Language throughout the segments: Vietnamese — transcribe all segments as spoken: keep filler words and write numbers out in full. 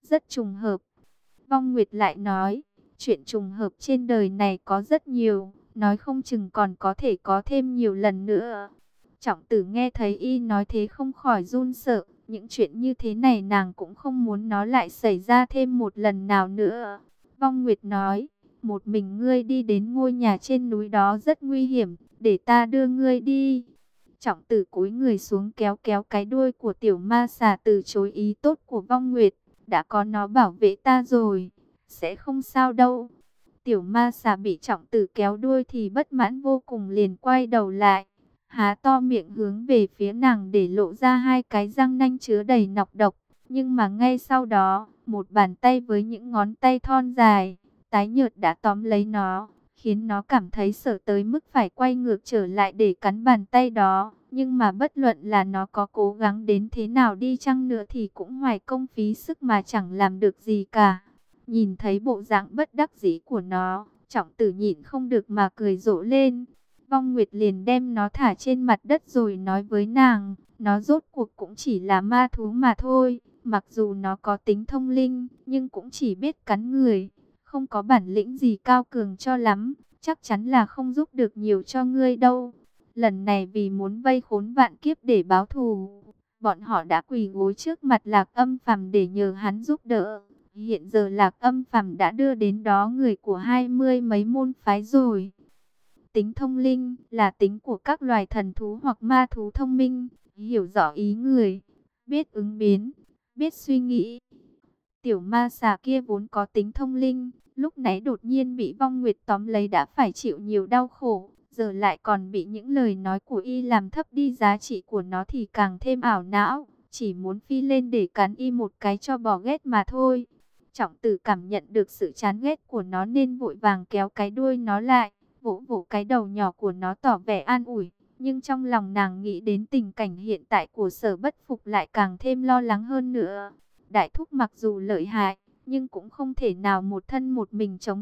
rất trùng hợp. Vong Nguyệt lại nói, chuyện trùng hợp trên đời này có rất nhiều, nói không chừng còn có thể có thêm nhiều lần nữa. Trọng Tử nghe thấy y nói thế không khỏi run sợ, những chuyện như thế này nàng cũng không muốn nó lại xảy ra thêm một lần nào nữa. Vong Nguyệt nói, một mình ngươi đi đến ngôi nhà trên núi đó rất nguy hiểm, để ta đưa ngươi đi. Trọng Tử cúi người xuống kéo kéo cái đuôi của tiểu ma xà từ chối ý tốt của Vong Nguyệt, đã có nó bảo vệ ta rồi, sẽ không sao đâu. Tiểu ma xà bị Trọng Tử kéo đuôi thì bất mãn vô cùng, liền quay đầu lại, há to miệng hướng về phía nàng để lộ ra hai cái răng nanh chứa đầy nọc độc. Nhưng mà ngay sau đó, một bàn tay với những ngón tay thon dài, tái nhợt đã tóm lấy nó, khiến nó cảm thấy sợ tới mức phải quay ngược trở lại để cắn bàn tay đó. Nhưng mà bất luận là nó có cố gắng đến thế nào đi chăng nữa thì cũng hoài công phí sức mà chẳng làm được gì cả. Nhìn thấy bộ dạng bất đắc dĩ của nó, Trọng Tử nhịn không được mà cười rộ lên. Vong Nguyệt liền đem nó thả trên mặt đất rồi nói với nàng, nó rốt cuộc cũng chỉ là ma thú mà thôi. Mặc dù nó có tính thông linh, nhưng cũng chỉ biết cắn người, không có bản lĩnh gì cao cường cho lắm, chắc chắn là không giúp được nhiều cho ngươi đâu. Lần này vì muốn vây khốn vạn kiếp để báo thù, bọn họ đã quỳ gối trước mặt Lạc Âm Phàm để nhờ hắn giúp đỡ. Hiện giờ Lạc Âm Phàm đã đưa đến đó người của hai mươi mấy môn phái rồi. Tính thông linh là tính của các loài thần thú hoặc ma thú thông minh, hiểu rõ ý người, biết ứng biến, biết suy nghĩ. Tiểu ma xà kia vốn có tính thông linh, lúc nãy đột nhiên bị Vong Nguyệt tóm lấy đã phải chịu nhiều đau khổ, giờ lại còn bị những lời nói của y làm thấp đi giá trị của nó thì càng thêm ảo não, chỉ muốn phi lên để cắn y một cái cho bỏ ghét mà thôi. Trọng Tử cảm nhận được sự chán ghét của nó nên vội vàng kéo cái đuôi nó lại, vỗ vỗ cái đầu nhỏ của nó tỏ vẻ an ủi. Nhưng trong lòng nàng nghĩ đến tình cảnh hiện tại của Sở Bất Phục lại càng thêm lo lắng hơn nữa. Đại thúc mặc dù lợi hại, nhưng cũng không thể nào một thân một mình chống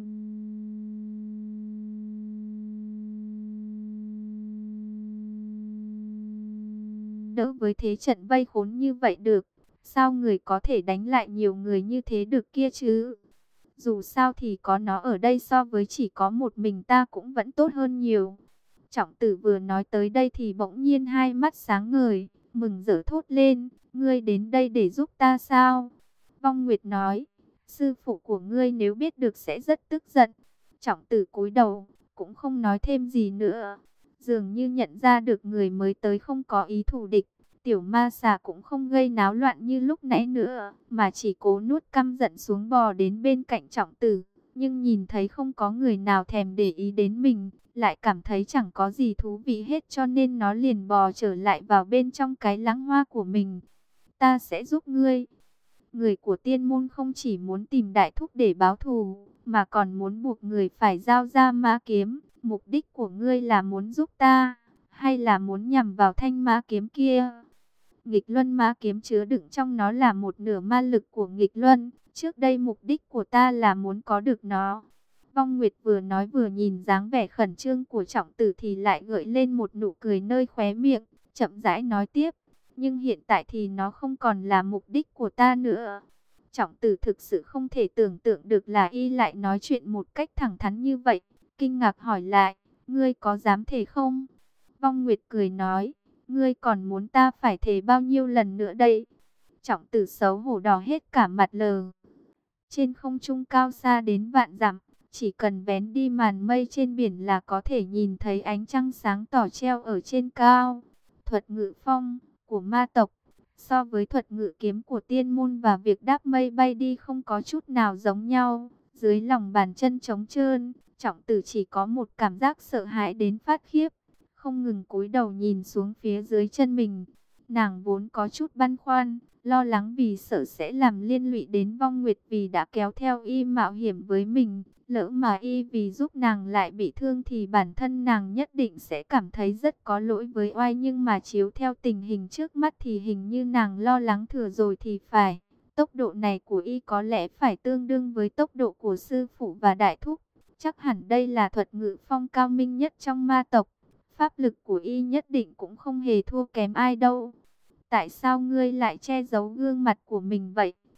đỡ với thế trận vây khốn như vậy được. Sao người có thể đánh lại nhiều người như thế được kia chứ? Dù sao thì có nó ở đây so với chỉ có một mình ta cũng vẫn tốt hơn nhiều. Trọng Tử vừa nói tới đây thì bỗng nhiên hai mắt sáng ngời, mừng rỡ thốt lên, ngươi đến đây để giúp ta sao? Vong Nguyệt nói, sư phụ của ngươi nếu biết được sẽ rất tức giận. Trọng Tử cúi đầu, cũng không nói thêm gì nữa. Dường như nhận ra được người mới tới không có ý thù địch, tiểu ma xà cũng không gây náo loạn như lúc nãy nữa, mà chỉ cố nuốt căm giận xuống bò đến bên cạnh Trọng Tử. Nhưng nhìn thấy không có người nào thèm để ý đến mình, lại cảm thấy chẳng có gì thú vị hết, cho nên nó liền bò trở lại vào bên trong cái lăng hoa của mình. Ta sẽ giúp ngươi. Người của tiên môn không chỉ muốn tìm đại thúc để báo thù, mà còn muốn buộc người phải giao ra ma kiếm. Mục đích của ngươi là muốn giúp ta, hay là muốn nhằm vào thanh ma kiếm kia? Nghịch luân ma kiếm chứa đựng trong nó là một nửa ma lực của nghịch luân. Trước đây mục đích của ta là muốn có được nó. Vong Nguyệt vừa nói vừa nhìn dáng vẻ khẩn trương của Trọng Tử thì lại gợi lên một nụ cười nơi khóe miệng, chậm rãi nói tiếp. Nhưng hiện tại thì nó không còn là mục đích của ta nữa. Trọng Tử thực sự không thể tưởng tượng được là y lại nói chuyện một cách thẳng thắn như vậy. Kinh ngạc hỏi lại, ngươi có dám thề không? Vong Nguyệt cười nói, ngươi còn muốn ta phải thề bao nhiêu lần nữa đây? Trọng Tử xấu hổ đỏ hết cả mặt lờ. Trên không trung cao xa đến vạn dặm, chỉ cần vén đi màn mây trên biển là có thể nhìn thấy ánh trăng sáng tỏ treo ở trên cao. Thuật ngự phong của ma tộc so với thuật ngự kiếm của tiên môn và việc đáp mây bay đi không có chút nào giống nhau. Dưới lòng bàn chân trống trơn, Trọng Tử chỉ có một cảm giác sợ hãi đến phát khiếp, không ngừng cúi đầu nhìn xuống phía dưới chân mình. Nàng vốn có chút băn khoăn, lo lắng vì sợ sẽ làm liên lụy đến Vong Nguyệt vì đã kéo theo y mạo hiểm với mình. Lỡ mà y vì giúp nàng lại bị thương thì bản thân nàng nhất định sẽ cảm thấy rất có lỗi với oai. Nhưng mà chiếu theo tình hình trước mắt thì hình như nàng lo lắng thừa rồi thì phải. Tốc độ này của y có lẽ phải tương đương với tốc độ của sư phụ và đại thúc. Chắc hẳn đây là thuật ngự phong cao minh nhất trong ma tộc. Pháp lực của y nhất định cũng không hề thua kém ai đâu. Tại sao ngươi lại che giấu gương mặt của mình vậy?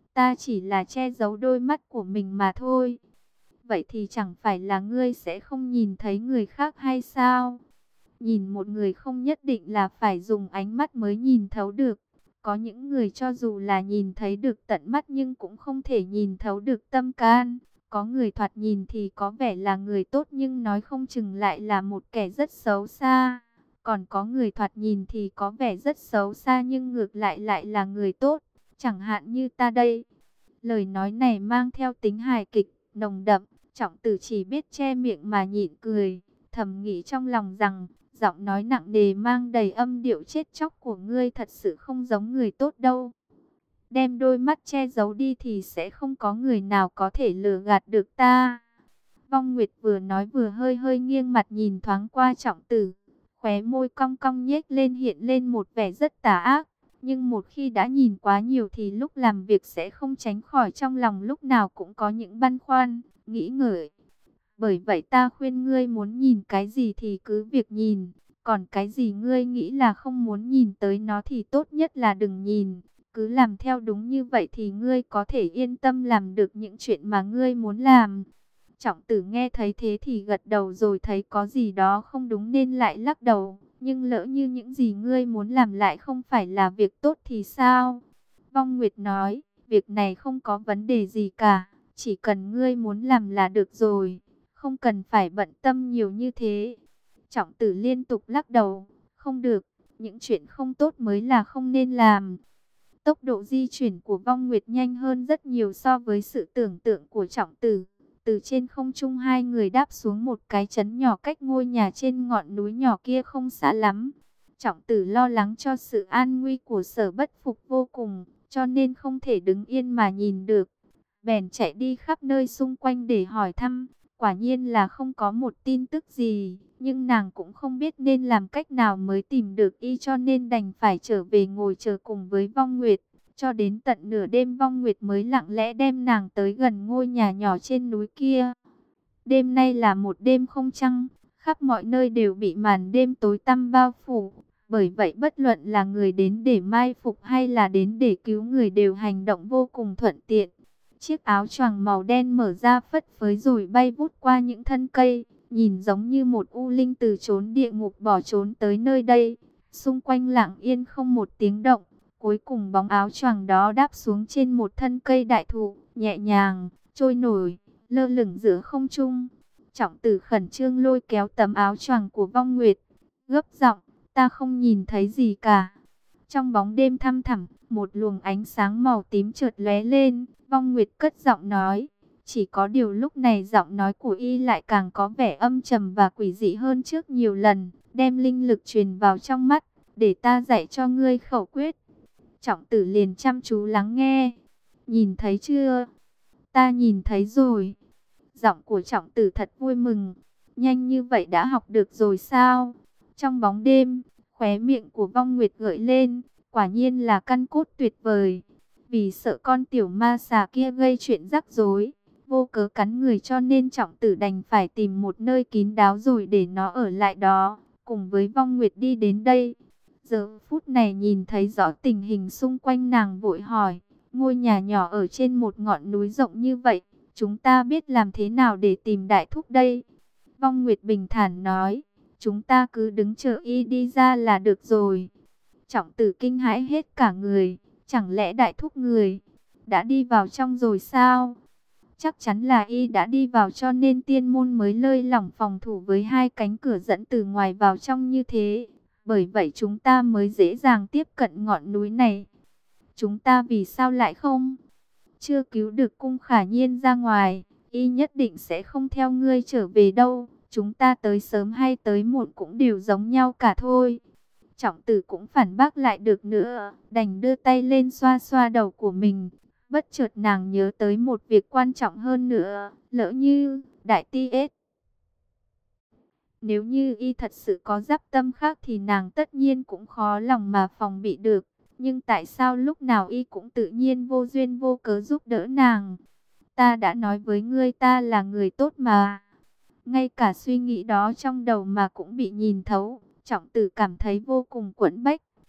Ta chỉ là che giấu đôi mắt của mình mà thôi. Vậy thì chẳng phải là ngươi sẽ không nhìn thấy người khác hay sao? Nhìn một người không nhất định là phải dùng ánh mắt mới nhìn thấu được. Có những người cho dù là nhìn thấy được tận mắt nhưng cũng không thể nhìn thấu được tâm can. Có người thoạt nhìn thì có vẻ là người tốt nhưng nói không chừng lại là một kẻ rất xấu xa. Còn có người thoạt nhìn thì có vẻ rất xấu xa nhưng ngược lại lại là người tốt. Chẳng hạn như ta đây. Lời nói này mang theo tính hài kịch, nồng đậm. Trọng Tử chỉ biết che miệng mà nhịn cười, thầm nghĩ trong lòng rằng giọng nói nặng nề mang đầy âm điệu chết chóc của ngươi thật sự không giống người tốt đâu. Đem đôi mắt che giấu đi thì sẽ không có người nào có thể lừa gạt được ta. Vong Nguyệt vừa nói vừa hơi hơi nghiêng mặt nhìn thoáng qua Trọng Tử, khóe môi cong cong nhếch lên hiện lên một vẻ rất tà ác. Nhưng một khi đã nhìn quá nhiều thì lúc làm việc sẽ không tránh khỏi trong lòng lúc nào cũng có những băn khoăn, nghĩ ngợi. Bởi vậy ta khuyên ngươi muốn nhìn cái gì thì cứ việc nhìn, còn cái gì ngươi nghĩ là không muốn nhìn tới nó thì tốt nhất là đừng nhìn. Cứ làm theo đúng như vậy thì ngươi có thể yên tâm làm được những chuyện mà ngươi muốn làm. Trọng Tử nghe thấy thế thì gật đầu rồi thấy có gì đó không đúng nên lại lắc đầu. Nhưng lỡ như những gì ngươi muốn làm lại không phải là việc tốt thì sao? Vong Nguyệt nói, việc này không có vấn đề gì cả, chỉ cần ngươi muốn làm là được rồi, không cần phải bận tâm nhiều như thế. Trọng Tử liên tục lắc đầu, không được, những chuyện không tốt mới là không nên làm. Tốc độ di chuyển của Vong Nguyệt nhanh hơn rất nhiều so với sự tưởng tượng của Trọng Tử. Từ trên không trung hai người đáp xuống một cái trấn nhỏ cách ngôi nhà trên ngọn núi nhỏ kia không xa lắm. Trọng Tử lo lắng cho sự an nguy của Sở Bất Phục vô cùng, cho nên không thể đứng yên mà nhìn được. Bèn chạy đi khắp nơi xung quanh để hỏi thăm, quả nhiên là không có một tin tức gì, nhưng nàng cũng không biết nên làm cách nào mới tìm được y cho nên đành phải trở về ngồi chờ cùng với Vong Nguyệt. Cho đến tận nửa đêm Vong Nguyệt mới lặng lẽ đem nàng tới gần ngôi nhà nhỏ trên núi kia. Đêm nay là một đêm không trăng, khắp mọi nơi đều bị màn đêm tối tăm bao phủ. Bởi vậy bất luận là người đến để mai phục hay là đến để cứu người đều hành động vô cùng thuận tiện. Chiếc áo choàng màu đen mở ra phất phới rồi bay vút qua những thân cây, nhìn giống như một u linh từ chốn địa ngục bỏ trốn tới nơi đây. Xung quanh lặng yên không một tiếng động. Cuối cùng bóng áo choàng đó đáp xuống trên một thân cây đại thụ, nhẹ nhàng, trôi nổi, lơ lửng giữa không trung. Trọng Tử khẩn trương lôi kéo tấm áo choàng của Vong Nguyệt, gấp giọng, ta không nhìn thấy gì cả. Trong bóng đêm thăm thẳm, một luồng ánh sáng màu tím chợt lóe lên, Vong Nguyệt cất giọng nói. Chỉ có điều lúc này giọng nói của y lại càng có vẻ âm trầm và quỷ dị hơn trước nhiều lần, đem linh lực truyền vào trong mắt, để ta dạy cho ngươi khẩu quyết. Trọng Tử liền chăm chú lắng nghe. Nhìn thấy chưa? Ta nhìn thấy rồi. Giọng của Trọng Tử thật vui mừng. Nhanh như vậy đã học được rồi sao? Trong bóng đêm, khóe miệng của Vong Nguyệt gợi lên. Quả nhiên là căn cốt tuyệt vời. Vì sợ con tiểu ma xà kia gây chuyện rắc rối, vô cớ cắn người cho nên Trọng Tử đành phải tìm một nơi kín đáo rồi để nó ở lại đó. Cùng với Vong Nguyệt đi đến đây. Giờ phút này nhìn thấy rõ tình hình xung quanh nàng vội hỏi, ngôi nhà nhỏ ở trên một ngọn núi rộng như vậy, chúng ta biết làm thế nào để tìm đại thúc đây? Vong Nguyệt bình thản nói, chúng ta cứ đứng chờ y đi ra là được rồi. Trọng Tử kinh hãi hết cả người, chẳng lẽ đại thúc người đã đi vào trong rồi sao? Chắc chắn là y đã đi vào cho nên tiên môn mới lơi lỏng phòng thủ với hai cánh cửa dẫn từ ngoài vào trong như thế. Bởi vậy chúng ta mới dễ dàng tiếp cận ngọn núi này. Chúng ta vì sao lại không? Chưa cứu được Cung Khả Nhiên ra ngoài, y nhất định sẽ không theo ngươi trở về đâu. Chúng ta tới sớm hay tới muộn cũng đều giống nhau cả thôi. Trọng Tử cũng phản bác lại được nữa, đành đưa tay lên xoa xoa đầu của mình. Bất chợt nàng nhớ tới một việc quan trọng hơn nữa, lỡ như Đại Ti ết. Nếu như y thật sự có giáp tâm khác thì nàng tất nhiên cũng khó lòng mà phòng bị được. Nhưng tại sao lúc nào y cũng tự nhiên vô duyên vô cớ giúp đỡ nàng? Ta đã nói với ngươi ta là người tốt mà. Ngay cả suy nghĩ đó trong đầu mà cũng bị nhìn thấu. Trọng Tử cảm thấy vô cùng quẫn bách.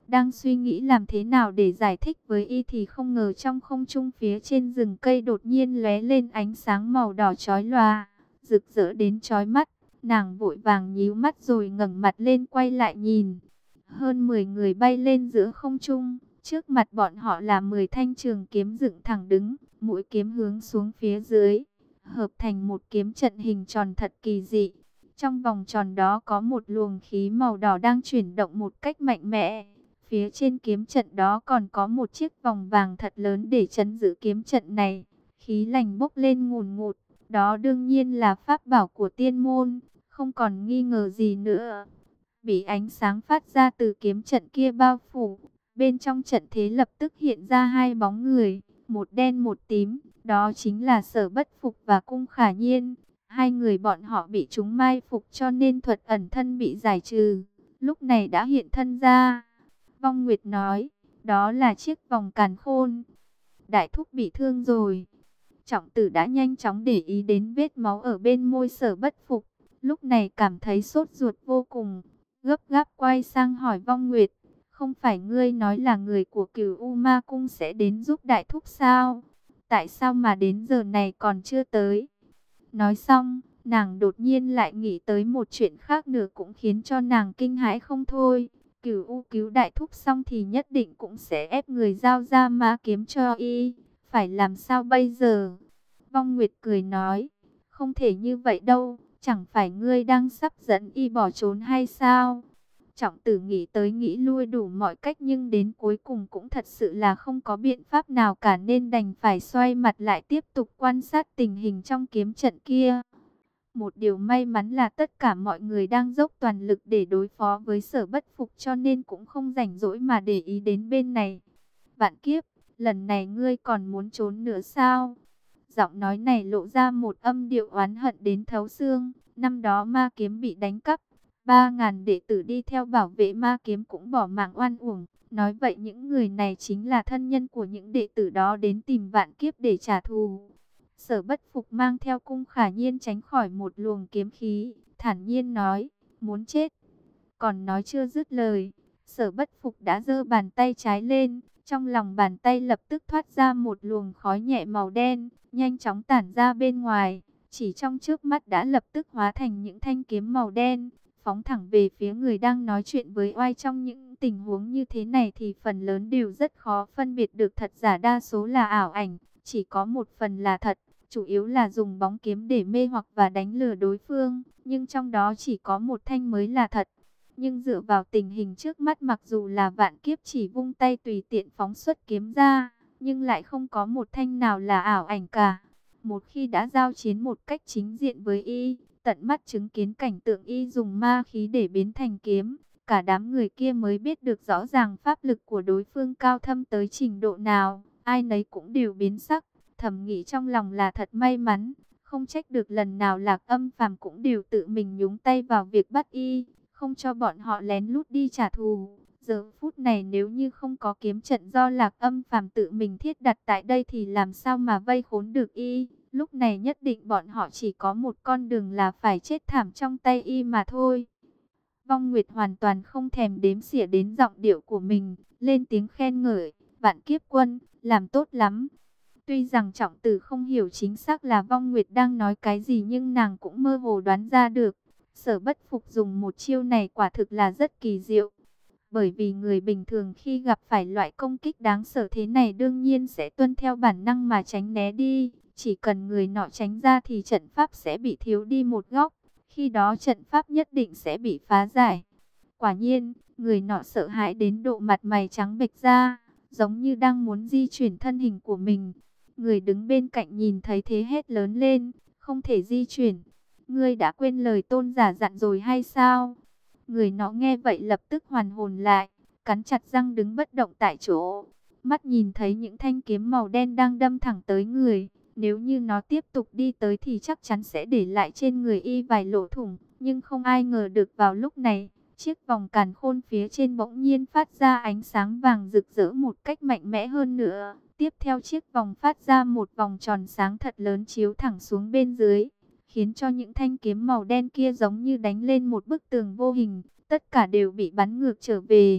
Đang suy nghĩ làm thế nào để giải thích với y thì không ngờ trong không trung phía trên rừng cây đột nhiên lóe lên ánh sáng màu đỏ chói lòa, rực rỡ đến chói mắt. Nàng vội vàng nhíu mắt rồi ngẩng mặt lên quay lại nhìn. Hơn mười người bay lên giữa không trung, trước mặt bọn họ là mười thanh trường kiếm dựng thẳng đứng, mũi kiếm hướng xuống phía dưới, hợp thành một kiếm trận hình tròn thật kỳ dị. Trong vòng tròn đó có một luồng khí màu đỏ đang chuyển động một cách mạnh mẽ. Phía trên kiếm trận đó còn có một chiếc vòng vàng thật lớn để trấn giữ kiếm trận này. Khí lành bốc lên ngùn ngụt, đó đương nhiên là pháp bảo của tiên môn, không còn nghi ngờ gì nữa. Bị ánh sáng phát ra từ kiếm trận kia bao phủ, bên trong trận thế lập tức hiện ra hai bóng người, một đen một tím, đó chính là Sở Bất Phục và Cung Khả Nhiên. Hai người bọn họ bị chúng mai phục cho nên thuật ẩn thân bị giải trừ, lúc này đã hiện thân ra. Vong Nguyệt nói, đó là chiếc vòng càn khôn. Đại thúc bị thương rồi. Trọng Tử đã nhanh chóng để ý đến vết máu ở bên môi Sở Bất Phục, lúc này cảm thấy sốt ruột vô cùng, gấp gáp quay sang hỏi Vong Nguyệt, không phải ngươi nói là người của Cửu U Ma Cung sẽ đến giúp đại thúc sao? Tại sao mà đến giờ này còn chưa tới? Nói xong, nàng đột nhiên lại nghĩ tới một chuyện khác nữa cũng khiến cho nàng kinh hãi không thôi. Cửu U cứu đại thúc xong thì nhất định cũng sẽ ép người giao ra ma kiếm cho y. Phải làm sao bây giờ? Vong Nguyệt cười nói, không thể như vậy đâu, chẳng phải ngươi đang sắp dẫn y bỏ trốn hay sao? Trọng Tử nghĩ tới nghĩ lui đủ mọi cách nhưng đến cuối cùng cũng thật sự là không có biện pháp nào cả nên đành phải xoay mặt lại tiếp tục quan sát tình hình trong kiếm trận kia. Một điều may mắn là tất cả mọi người đang dốc toàn lực để đối phó với Sở Bất Phục cho nên cũng không rảnh rỗi mà để ý đến bên này. Vạn kiếp, lần này ngươi còn muốn trốn nữa sao? Giọng nói này lộ ra một âm điệu oán hận đến thấu xương. Năm đó ma kiếm bị đánh cắp, ba ngàn đệ tử đi theo bảo vệ ma kiếm cũng bỏ mạng oan uổng. Nói vậy những người này chính là thân nhân của những đệ tử đó đến tìm Vạn Kiếp để trả thù. Sở Bất Phục mang theo Cung Khả Nhiên tránh khỏi một luồng kiếm khí, thản nhiên nói, muốn chết. Còn nói chưa dứt lời, Sở Bất Phục đã giơ bàn tay trái lên, trong lòng bàn tay lập tức thoát ra một luồng khói nhẹ màu đen, nhanh chóng tản ra bên ngoài, chỉ trong chớp mắt đã lập tức hóa thành những thanh kiếm màu đen, phóng thẳng về phía người đang nói chuyện với oai. Trong những tình huống như thế này thì phần lớn đều rất khó phân biệt được thật giả, đa số là ảo ảnh, chỉ có một phần là thật, chủ yếu là dùng bóng kiếm để mê hoặc và đánh lừa đối phương, nhưng trong đó chỉ có một thanh mới là thật. Nhưng dựa vào tình hình trước mắt, mặc dù là Vạn Kiếp chỉ vung tay tùy tiện phóng xuất kiếm ra, nhưng lại không có một thanh nào là ảo ảnh cả. Một khi đã giao chiến một cách chính diện với y, tận mắt chứng kiến cảnh tượng y dùng ma khí để biến thành kiếm, cả đám người kia mới biết được rõ ràng pháp lực của đối phương cao thâm tới trình độ nào. Ai nấy cũng đều biến sắc, thầm nghĩ trong lòng là thật may mắn, không trách được lần nào Lạc Âm Phàm cũng đều tự mình nhúng tay vào việc bắt y, không cho bọn họ lén lút đi trả thù. Giờ phút này nếu như không có kiếm trận do Lạc Âm Phàm tự mình thiết đặt tại đây thì làm sao mà vây khốn được y. Lúc này nhất định bọn họ chỉ có một con đường là phải chết thảm trong tay y mà thôi. Vong Nguyệt hoàn toàn không thèm đếm xỉa đến giọng điệu của mình, lên tiếng khen ngợi, Vạn Kiếp quân, làm tốt lắm. Tuy rằng Trọng Tử không hiểu chính xác là Vong Nguyệt đang nói cái gì nhưng nàng cũng mơ hồ đoán ra được. Sở Bất Phục dùng một chiêu này quả thực là rất kỳ diệu. Bởi vì người bình thường khi gặp phải loại công kích đáng sợ thế này đương nhiên sẽ tuân theo bản năng mà tránh né đi. Chỉ cần người nọ tránh ra thì trận pháp sẽ bị thiếu đi một góc. Khi đó trận pháp nhất định sẽ bị phá giải. Quả nhiên, người nọ sợ hãi đến độ mặt mày trắng bệch ra, giống như đang muốn di chuyển thân hình của mình. Người đứng bên cạnh nhìn thấy thế hét lớn lên, không thể di chuyển. Ngươi đã quên lời tôn giả dặn rồi hay sao? Người nọ nghe vậy lập tức hoàn hồn lại, cắn chặt răng đứng bất động tại chỗ. Mắt nhìn thấy những thanh kiếm màu đen đang đâm thẳng tới người. Nếu như nó tiếp tục đi tới thì chắc chắn sẽ để lại trên người y vài lỗ thủng. Nhưng không ai ngờ được vào lúc này, chiếc vòng càn khôn phía trên bỗng nhiên phát ra ánh sáng vàng rực rỡ một cách mạnh mẽ hơn nữa. Tiếp theo chiếc vòng phát ra một vòng tròn sáng thật lớn chiếu thẳng xuống bên dưới, khiến cho những thanh kiếm màu đen kia giống như đánh lên một bức tường vô hình, tất cả đều bị bắn ngược trở về.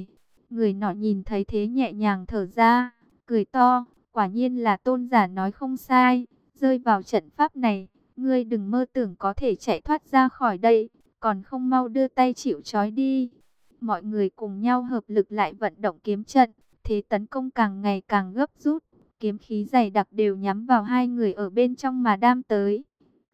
Người nọ nhìn thấy thế nhẹ nhàng thở ra, cười to, quả nhiên là tôn giả nói không sai, rơi vào trận pháp này, ngươi đừng mơ tưởng có thể chạy thoát ra khỏi đây, còn không mau đưa tay chịu trói đi. Mọi người cùng nhau hợp lực lại vận động kiếm trận, thế tấn công càng ngày càng gấp rút, kiếm khí dày đặc đều nhắm vào hai người ở bên trong mà đam tới.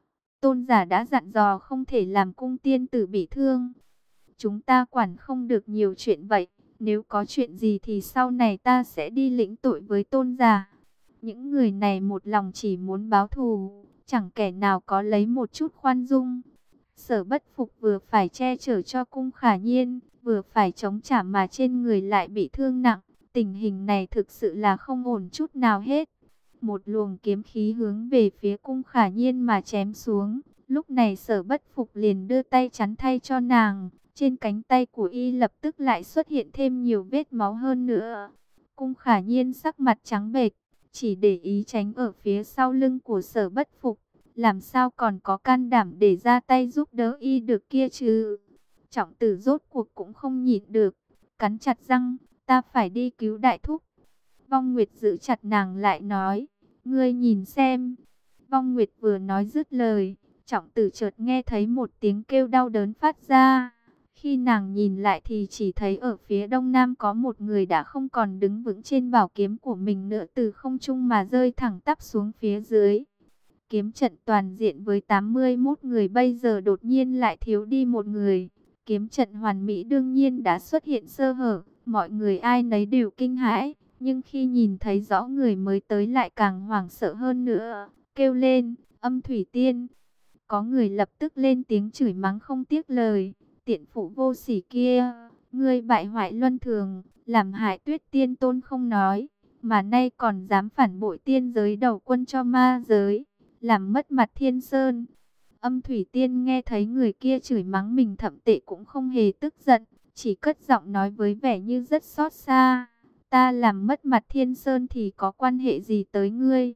Tôn giả đã dặn dò không thể làm cung tiên tử bị thương. Chúng ta quản không được nhiều chuyện vậy. Nếu có chuyện gì thì sau này ta sẽ đi lĩnh tội với tôn giả. Những người này một lòng chỉ muốn báo thù, chẳng kẻ nào có lấy một chút khoan dung. Sở Bất Phục vừa phải che chở cho Cung Khả Nhiên, vừa phải chống trả mà trên người lại bị thương nặng. Tình hình này thực sự là không ổn chút nào hết. Một luồng kiếm khí hướng về phía Cung Khả Nhiên mà chém xuống. Lúc này Sở Bất Phục liền đưa tay chắn thay cho nàng. Trên cánh tay của y lập tức lại xuất hiện thêm nhiều vết máu hơn nữa. Cung Khả Nhiên sắc mặt trắng bệch, chỉ để ý tránh ở phía sau lưng của Sở Bất Phục. Làm sao còn có can đảm để ra tay giúp đỡ y được kia chứ? Trọng Tử rốt cuộc cũng không nhịn được, cắn chặt răng, ta phải đi cứu đại thúc. Vong Nguyệt giữ chặt nàng lại nói, ngươi nhìn xem. Vong Nguyệt vừa nói dứt lời, Trọng Tử chợt nghe thấy một tiếng kêu đau đớn phát ra. Khi nàng nhìn lại thì chỉ thấy ở phía đông nam có một người đã không còn đứng vững trên bảo kiếm của mình nữa, từ không trung mà rơi thẳng tắp xuống phía dưới. Kiếm trận toàn diện với tám mươi mốt người bây giờ đột nhiên lại thiếu đi một người. Kiếm trận hoàn mỹ đương nhiên đã xuất hiện sơ hở, mọi người ai nấy đều kinh hãi. Nhưng khi nhìn thấy rõ người mới tới lại càng hoảng sợ hơn nữa, kêu lên, Âm Thủy Tiên. Có người lập tức lên tiếng chửi mắng không tiếc lời. Tiện phụ vô sỉ kia, ngươi bại hoại luân thường, làm hại Tuyết Tiên Tôn không nói, mà nay còn dám phản bội tiên giới đầu quân cho ma giới, làm mất mặt Thiên Sơn. Âm Thủy Tiên nghe thấy người kia chửi mắng mình thậm tệ cũng không hề tức giận, chỉ cất giọng nói với vẻ như rất xót xa, ta làm mất mặt Thiên Sơn thì có quan hệ gì tới ngươi?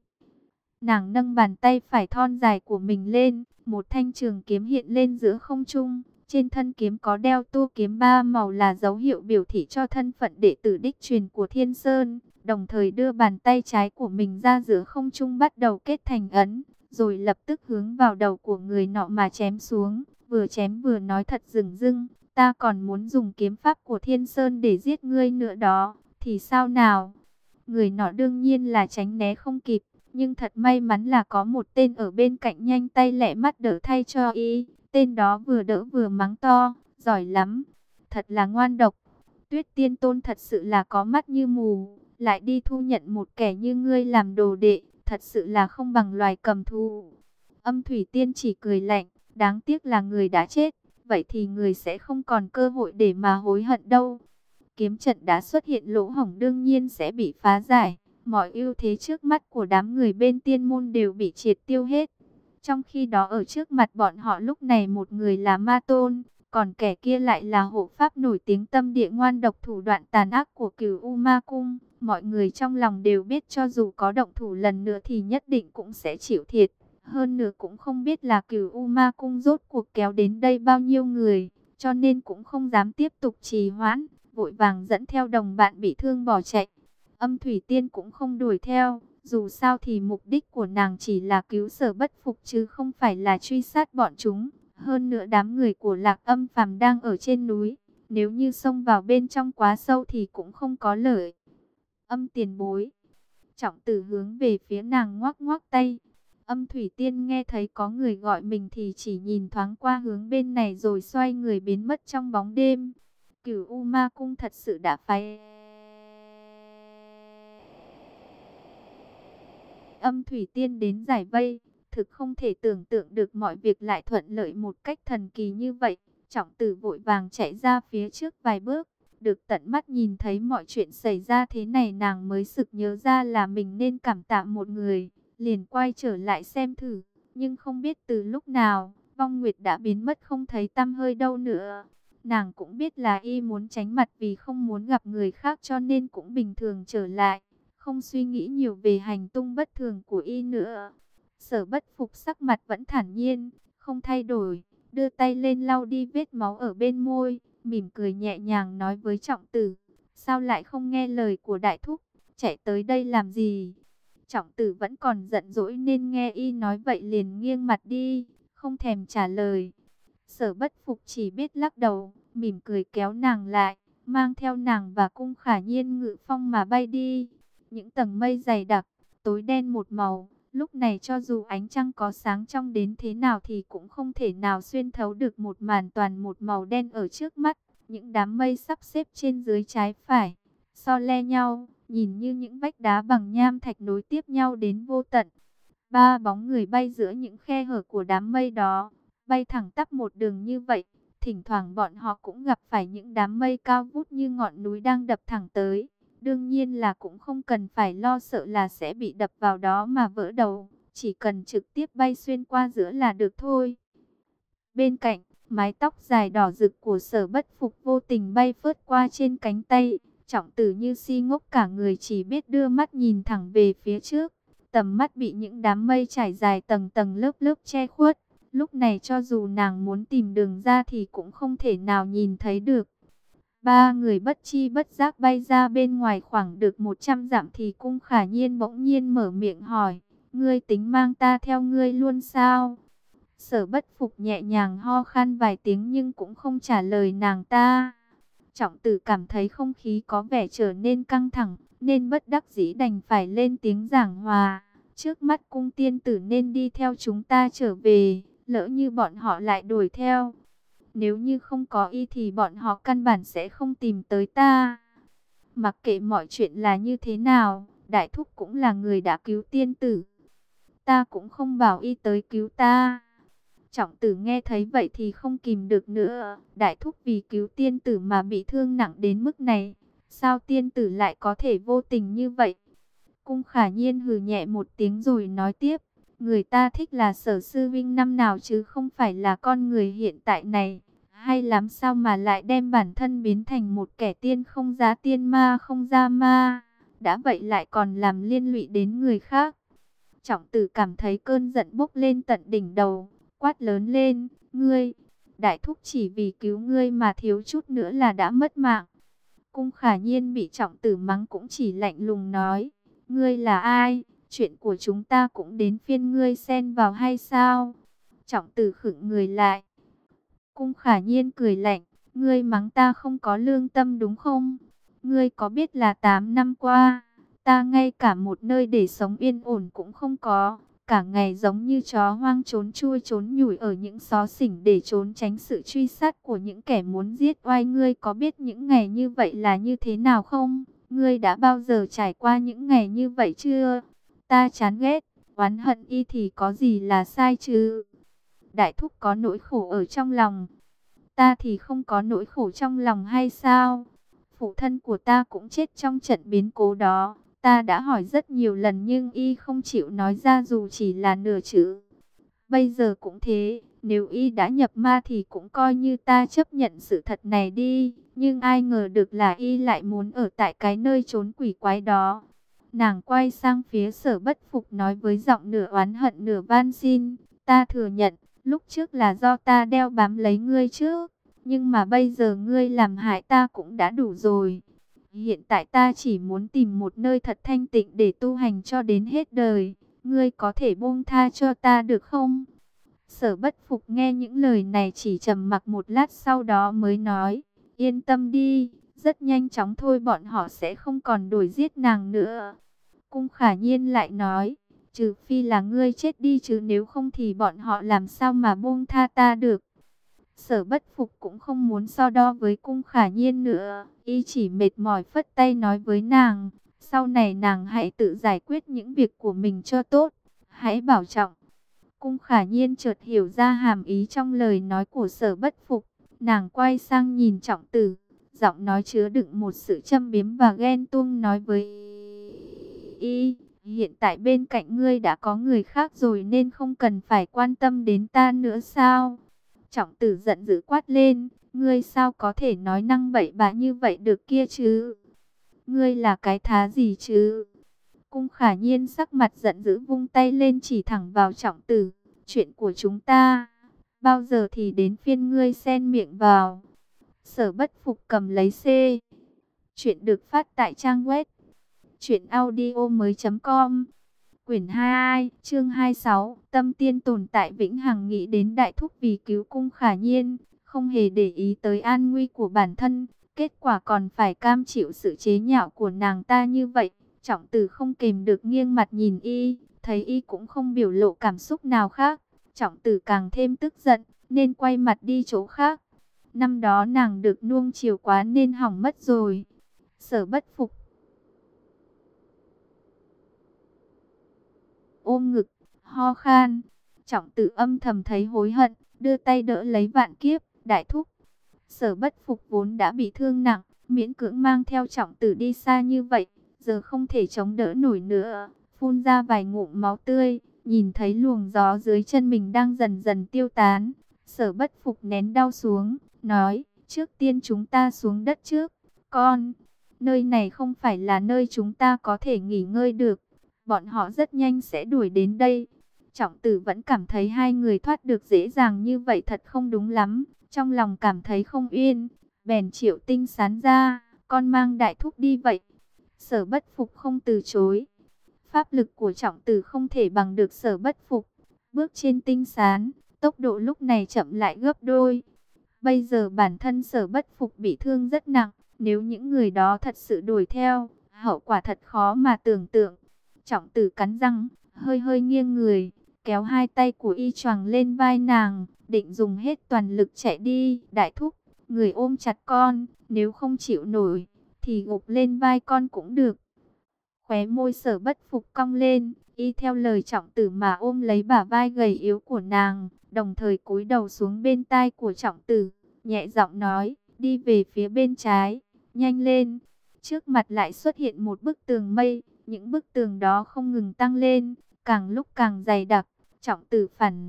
Nàng nâng bàn tay phải thon dài của mình lên, một thanh trường kiếm hiện lên giữa không trung. Trên thân kiếm có đeo tua kiếm ba màu là dấu hiệu biểu thị cho thân phận đệ tử đích truyền của Thiên Sơn. Đồng thời đưa bàn tay trái của mình ra giữa không trung bắt đầu kết thành ấn. Rồi lập tức hướng vào đầu của người nọ mà chém xuống. Vừa chém vừa nói thật dửng dưng. Ta còn muốn dùng kiếm pháp của Thiên Sơn để giết ngươi nữa đó. Thì sao nào? Người nọ đương nhiên là tránh né không kịp. Nhưng thật may mắn là có một tên ở bên cạnh nhanh tay lẹ mắt đỡ thay cho y. Tên đó vừa đỡ vừa mắng to, giỏi lắm, thật là ngoan độc. Tuyết Tiên Tôn thật sự là có mắt như mù, lại đi thu nhận một kẻ như ngươi làm đồ đệ, thật sự là không bằng loài cầm thú. Âm Thủy Tiên chỉ cười lạnh, đáng tiếc là người đã chết, vậy thì người sẽ không còn cơ hội để mà hối hận đâu. Kiếm trận đã xuất hiện lỗ hổng đương nhiên sẽ bị phá giải, mọi ưu thế trước mắt của đám người bên tiên môn đều bị triệt tiêu hết. Trong khi đó ở trước mặt bọn họ lúc này một người là Ma Tôn, còn kẻ kia lại là hộ pháp nổi tiếng tâm địa ngoan độc thủ đoạn tàn ác của Cửu U Ma Cung. Mọi người trong lòng đều biết cho dù có động thủ lần nữa thì nhất định cũng sẽ chịu thiệt. Hơn nữa cũng không biết là Cửu U Ma Cung rốt cuộc kéo đến đây bao nhiêu người, cho nên cũng không dám tiếp tục trì hoãn, vội vàng dẫn theo đồng bạn bị thương bỏ chạy. Âm Thủy Tiên cũng không đuổi theo. Dù sao thì mục đích của nàng chỉ là cứu Sở Bất Phục chứ không phải là truy sát bọn chúng. Hơn nữa đám người của Lạc Âm Phàm đang ở trên núi. Nếu như xông vào bên trong quá sâu thì cũng không có lợi. Âm tiền bối. Trọng Tử hướng về phía nàng ngoắc ngoắc tay. Âm Thủy Tiên nghe thấy có người gọi mình thì chỉ nhìn thoáng qua hướng bên này rồi xoay người biến mất trong bóng đêm. Cửu U Ma Cung thật sự đã phái Âm Thủy Tiên đến giải vây, thực không thể tưởng tượng được mọi việc lại thuận lợi một cách thần kỳ như vậy. Trọng Tử vội vàng chạy ra phía trước vài bước, được tận mắt nhìn thấy mọi chuyện xảy ra thế này nàng mới sực nhớ ra là mình nên cảm tạ một người, liền quay trở lại xem thử, nhưng không biết từ lúc nào, Vong Nguyệt đã biến mất không thấy tăm hơi đâu nữa. Nàng cũng biết là y muốn tránh mặt vì không muốn gặp người khác cho nên cũng bình thường trở lại, không suy nghĩ nhiều về hành tung bất thường của y nữa. Sở Bất Phục sắc mặt vẫn thản nhiên, không thay đổi, đưa tay lên lau đi vết máu ở bên môi, mỉm cười nhẹ nhàng nói với Trọng Tử, sao lại không nghe lời của đại thúc, chạy tới đây làm gì? Trọng tử vẫn còn giận dỗi nên nghe y nói vậy liền nghiêng mặt đi, không thèm trả lời. Sở Bất Phục chỉ biết lắc đầu, mỉm cười kéo nàng lại, mang theo nàng và Cung Khả Nhiên ngự phong mà bay đi. Những tầng mây dày đặc, tối đen một màu, lúc này cho dù ánh trăng có sáng trong đến thế nào thì cũng không thể nào xuyên thấu được một màn toàn một màu đen ở trước mắt. Những đám mây sắp xếp trên dưới trái phải, so le nhau, nhìn như những vách đá bằng nham thạch nối tiếp nhau đến vô tận. Ba bóng người bay giữa những khe hở của đám mây đó, bay thẳng tắp một đường như vậy. Thỉnh thoảng bọn họ cũng gặp phải những đám mây cao vút như ngọn núi đang đập thẳng tới. Đương nhiên là cũng không cần phải lo sợ là sẽ bị đập vào đó mà vỡ đầu, chỉ cần trực tiếp bay xuyên qua giữa là được thôi. Bên cạnh, mái tóc dài đỏ rực của Sở Bất Phục vô tình bay phớt qua trên cánh tay. Trọng tử như si ngốc cả người chỉ biết đưa mắt nhìn thẳng về phía trước. Tầm mắt bị những đám mây trải dài tầng tầng lớp lớp che khuất. Lúc này cho dù nàng muốn tìm đường ra thì cũng không thể nào nhìn thấy được. Ba người bất chi bất giác bay ra bên ngoài khoảng được một trăm dặm thì Cung Khả Nhiên bỗng nhiên mở miệng hỏi. Ngươi tính mang ta theo ngươi luôn sao? Sở Bất Phục nhẹ nhàng ho khan vài tiếng nhưng cũng không trả lời nàng ta. Trọng tử cảm thấy không khí có vẻ trở nên căng thẳng, nên bất đắc dĩ đành phải lên tiếng giảng hòa. Trước mắt cung tiên tử nên đi theo chúng ta trở về, lỡ như bọn họ lại đuổi theo. Nếu như không có y thì bọn họ căn bản sẽ không tìm tới ta. Mặc kệ mọi chuyện là như thế nào, đại thúc cũng là người đã cứu tiên tử. Ta cũng không bảo y tới cứu ta. Trọng tử nghe thấy vậy thì không kìm được nữa. Đại thúc vì cứu tiên tử mà bị thương nặng đến mức này. Sao tiên tử lại có thể vô tình như vậy? Cung Khả Nhiên hừ nhẹ một tiếng rồi nói tiếp. Người ta thích là Sở sư vinh năm nào chứ không phải là con người hiện tại này. Hay lắm sao mà lại đem bản thân biến thành một kẻ tiên không giá tiên ma không ra ma. Đã vậy lại còn làm liên lụy đến người khác. Trọng tử cảm thấy cơn giận bốc lên tận đỉnh đầu. Quát lớn lên, ngươi, đại thúc chỉ vì cứu ngươi mà thiếu chút nữa là đã mất mạng. Cung Khả Nhiên bị Trọng tử mắng cũng chỉ lạnh lùng nói, ngươi là ai, chuyện của chúng ta cũng đến phiên ngươi xen vào hay sao? Trọng tử khựng người lại. Cung Khả Nhiên cười lạnh, ngươi mắng ta không có lương tâm đúng không? Ngươi có biết là tám năm qua, ta ngay cả một nơi để sống yên ổn cũng không có. Cả ngày giống như chó hoang trốn chui trốn nhủi ở những xó xỉnh để trốn tránh sự truy sát của những kẻ muốn giết oai. Ngươi có biết những ngày như vậy là như thế nào không? Ngươi đã bao giờ trải qua những ngày như vậy chưa? Ta chán ghét, oán hận y thì có gì là sai chứ? Đại thúc có nỗi khổ ở trong lòng. Ta thì không có nỗi khổ trong lòng hay sao? Phụ thân của ta cũng chết trong trận biến cố đó. Ta đã hỏi rất nhiều lần nhưng y không chịu nói ra dù chỉ là nửa chữ. Bây giờ cũng thế, nếu y đã nhập ma thì cũng coi như ta chấp nhận sự thật này đi. Nhưng ai ngờ được là y lại muốn ở tại cái nơi trốn quỷ quái đó. Nàng quay sang phía Sở Bất Phục nói với giọng nửa oán hận nửa van xin. Ta thừa nhận, lúc trước là do ta đeo bám lấy ngươi trước. Nhưng mà bây giờ ngươi làm hại ta cũng đã đủ rồi. Hiện tại ta chỉ muốn tìm một nơi thật thanh tịnh để tu hành cho đến hết đời. Ngươi có thể buông tha cho ta được không? Sở Bất Phục nghe những lời này chỉ trầm mặc một lát sau đó mới nói. Yên tâm đi, rất nhanh chóng thôi bọn họ sẽ không còn đuổi giết nàng nữa. Cung Khả Nhiên lại nói. Trừ phi là ngươi chết đi chứ nếu không thì bọn họ làm sao mà buông tha ta được. Sở Bất Phục cũng không muốn so đo với Cung Khả Nhiên nữa, y chỉ mệt mỏi phất tay nói với nàng, sau này nàng hãy tự giải quyết những việc của mình cho tốt, hãy bảo trọng. Cung Khả Nhiên chợt hiểu ra hàm ý trong lời nói của Sở Bất Phục, nàng quay sang nhìn Trọng tử, giọng nói chứa đựng một sự châm biếm và ghen tuông nói với y, hiện tại bên cạnh ngươi đã có người khác rồi nên không cần phải quan tâm đến ta nữa sao? Trọng tử giận dữ quát lên, ngươi sao có thể nói năng bậy bạ như vậy được kia chứ? Ngươi là cái thá gì chứ? Cung Khả Nhiên sắc mặt giận dữ vung tay lên chỉ thẳng vào Trọng tử, chuyện của chúng ta, bao giờ thì đến phiên ngươi xen miệng vào? Sở Bất Phục cầm lấy C. Chuyện được phát tại trang web truyện audio mới chấm com. Quyển hai, chương hai mươi sáu, Tâm Tiên tồn tại vĩnh hằng. Nghĩ đến đại thúc vì cứu cung Khả Nhiên, không hề để ý tới an nguy của bản thân, kết quả còn phải cam chịu sự chế nhạo của nàng ta như vậy. Trọng Tử không kềm được nghiêng mặt nhìn y, thấy y cũng không biểu lộ cảm xúc nào khác. Trọng Tử càng thêm tức giận, nên quay mặt đi chỗ khác. Năm đó nàng được nuông chiều quá nên hỏng mất rồi. Sở Bất Phục ôm ngực, ho khan. Trọng Tử âm thầm thấy hối hận, đưa tay đỡ lấy Vạn Kiếp. Đại thúc, Sở Bất Phục vốn đã bị thương nặng, miễn cưỡng mang theo Trọng Tử đi xa như vậy, giờ không thể chống đỡ nổi nữa, phun ra vài ngụm máu tươi. Nhìn thấy luồng gió dưới chân mình đang dần dần tiêu tán, Sở Bất Phục nén đau xuống, nói: trước tiên chúng ta xuống đất trước. Con, nơi này không phải là nơi chúng ta có thể nghỉ ngơi được, bọn họ rất nhanh sẽ đuổi đến đây. Trọng Tử vẫn cảm thấy hai người thoát được dễ dàng như vậy thật không đúng lắm, trong lòng cảm thấy không yên, bèn triệu Tinh Sán ra: con mang đại thúc đi vậy. Sở Bất Phục không từ chối. Pháp lực của Trọng Tử không thể bằng được Sở Bất Phục. Bước trên Tinh Sán, tốc độ lúc này chậm lại gấp đôi. Bây giờ bản thân Sở Bất Phục bị thương rất nặng, nếu những người đó thật sự đuổi theo, hậu quả thật khó mà tưởng tượng. Trọng Tử cắn răng, hơi hơi nghiêng người, kéo hai tay của y choàng lên vai nàng, định dùng hết toàn lực chạy đi. Đại thúc, người ôm chặt con, nếu không chịu nổi, thì gục lên vai con cũng được. Khóe môi Sở Bất Phục cong lên, y theo lời Trọng Tử mà ôm lấy bả vai gầy yếu của nàng, đồng thời cúi đầu xuống bên tai của Trọng Tử, nhẹ giọng nói: đi về phía bên trái, nhanh lên. Trước mặt lại xuất hiện một bức tường mây, những bức tường đó không ngừng tăng lên, càng lúc càng dày đặc. Trọng Tử phản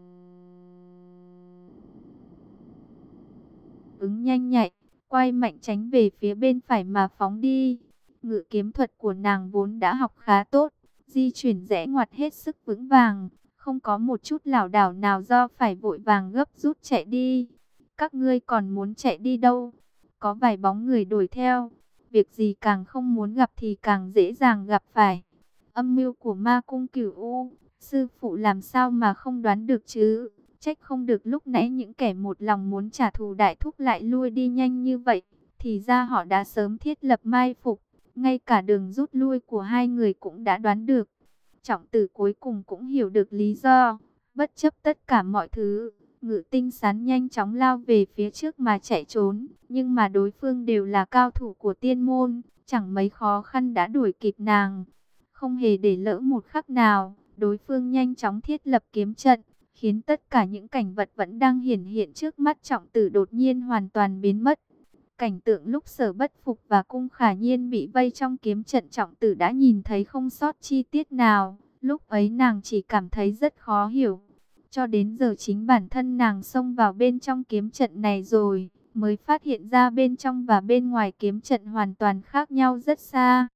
ứng nhanh nhạy, quay mạnh tránh về phía bên phải mà phóng đi. Ngự kiếm thuật của nàng vốn đã học khá tốt, di chuyển rẽ ngoặt hết sức vững vàng, không có một chút lảo đảo nào do phải vội vàng gấp rút chạy đi. Các ngươi còn muốn chạy đi đâu? Có vài bóng người đuổi theo. Việc gì càng không muốn gặp thì càng dễ dàng gặp phải. Âm mưu của Ma Cung Cửu U, sư phụ làm sao mà không đoán được chứ? Trách không được lúc nãy những kẻ một lòng muốn trả thù đại thúc lại lui đi nhanh như vậy. Thì ra họ đã sớm thiết lập mai phục. Ngay cả đường rút lui của hai người cũng đã đoán được. Trọng Tử cuối cùng cũng hiểu được lý do. Bất chấp tất cả mọi thứ, Ngự Tinh Sán nhanh chóng lao về phía trước mà chạy trốn. Nhưng mà đối phương đều là cao thủ của tiên môn, chẳng mấy khó khăn đã đuổi kịp nàng. Không hề để lỡ một khắc nào, đối phương nhanh chóng thiết lập kiếm trận, khiến tất cả những cảnh vật vẫn đang hiển hiện trước mắt Trọng Tử đột nhiên hoàn toàn biến mất. Cảnh tượng lúc Sở Bất Phục và Cung Khả Nhiên bị vây trong kiếm trận Trọng Tử đã nhìn thấy không sót chi tiết nào. Lúc ấy nàng chỉ cảm thấy rất khó hiểu. Cho đến giờ chính bản thân nàng xông vào bên trong kiếm trận này rồi, mới phát hiện ra bên trong và bên ngoài kiếm trận hoàn toàn khác nhau rất xa.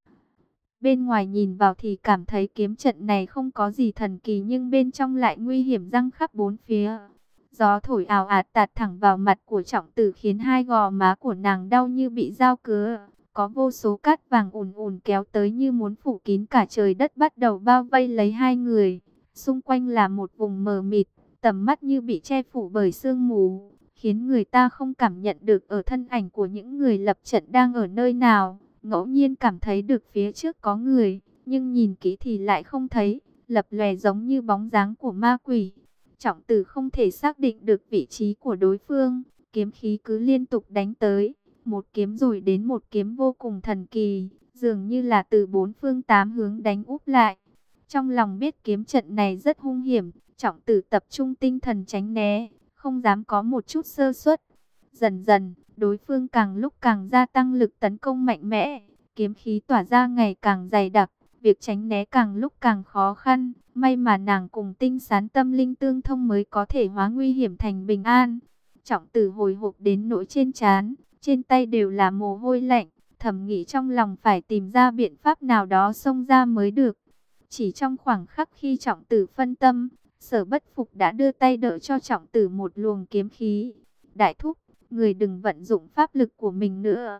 Bên ngoài nhìn vào thì cảm thấy kiếm trận này không có gì thần kỳ, nhưng bên trong lại nguy hiểm giăng khắp bốn phía. Gió thổi ào ạt tạt thẳng vào mặt của Trọng Tử khiến hai gò má của nàng đau như bị dao cứa. Có vô số cát vàng ùn ùn kéo tới như muốn phủ kín cả trời đất, bắt đầu bao vây lấy hai người. Xung quanh là một vùng mờ mịt, tầm mắt như bị che phủ bởi sương mù, khiến người ta không cảm nhận được ở thân ảnh của những người lập trận đang ở nơi nào. Ngẫu nhiên cảm thấy được phía trước có người, nhưng nhìn kỹ thì lại không thấy, lập lòe giống như bóng dáng của ma quỷ. Trọng Tử không thể xác định được vị trí của đối phương, kiếm khí cứ liên tục đánh tới, một kiếm rồi đến một kiếm vô cùng thần kỳ, dường như là từ bốn phương tám hướng đánh úp lại. Trong lòng biết kiếm trận này rất hung hiểm, Trọng Tử tập trung tinh thần tránh né, không dám có một chút sơ suất. Dần dần, đối phương càng lúc càng gia tăng lực tấn công mạnh mẽ, kiếm khí tỏa ra ngày càng dày đặc, việc tránh né càng lúc càng khó khăn. May mà nàng cùng Tinh Sán tâm linh tương thông mới có thể hóa nguy hiểm thành bình an. Trọng Tử hồi hộp đến nỗi trên trán, trên tay đều là mồ hôi lạnh, thầm nghĩ trong lòng phải tìm ra biện pháp nào đó xông ra mới được. Chỉ trong khoảng khắc khi Trọng Tử phân tâm, Sở Bất Phục đã đưa tay đỡ cho Trọng Tử một luồng kiếm khí. Đại thúc, người đừng vận dụng pháp lực của mình nữa.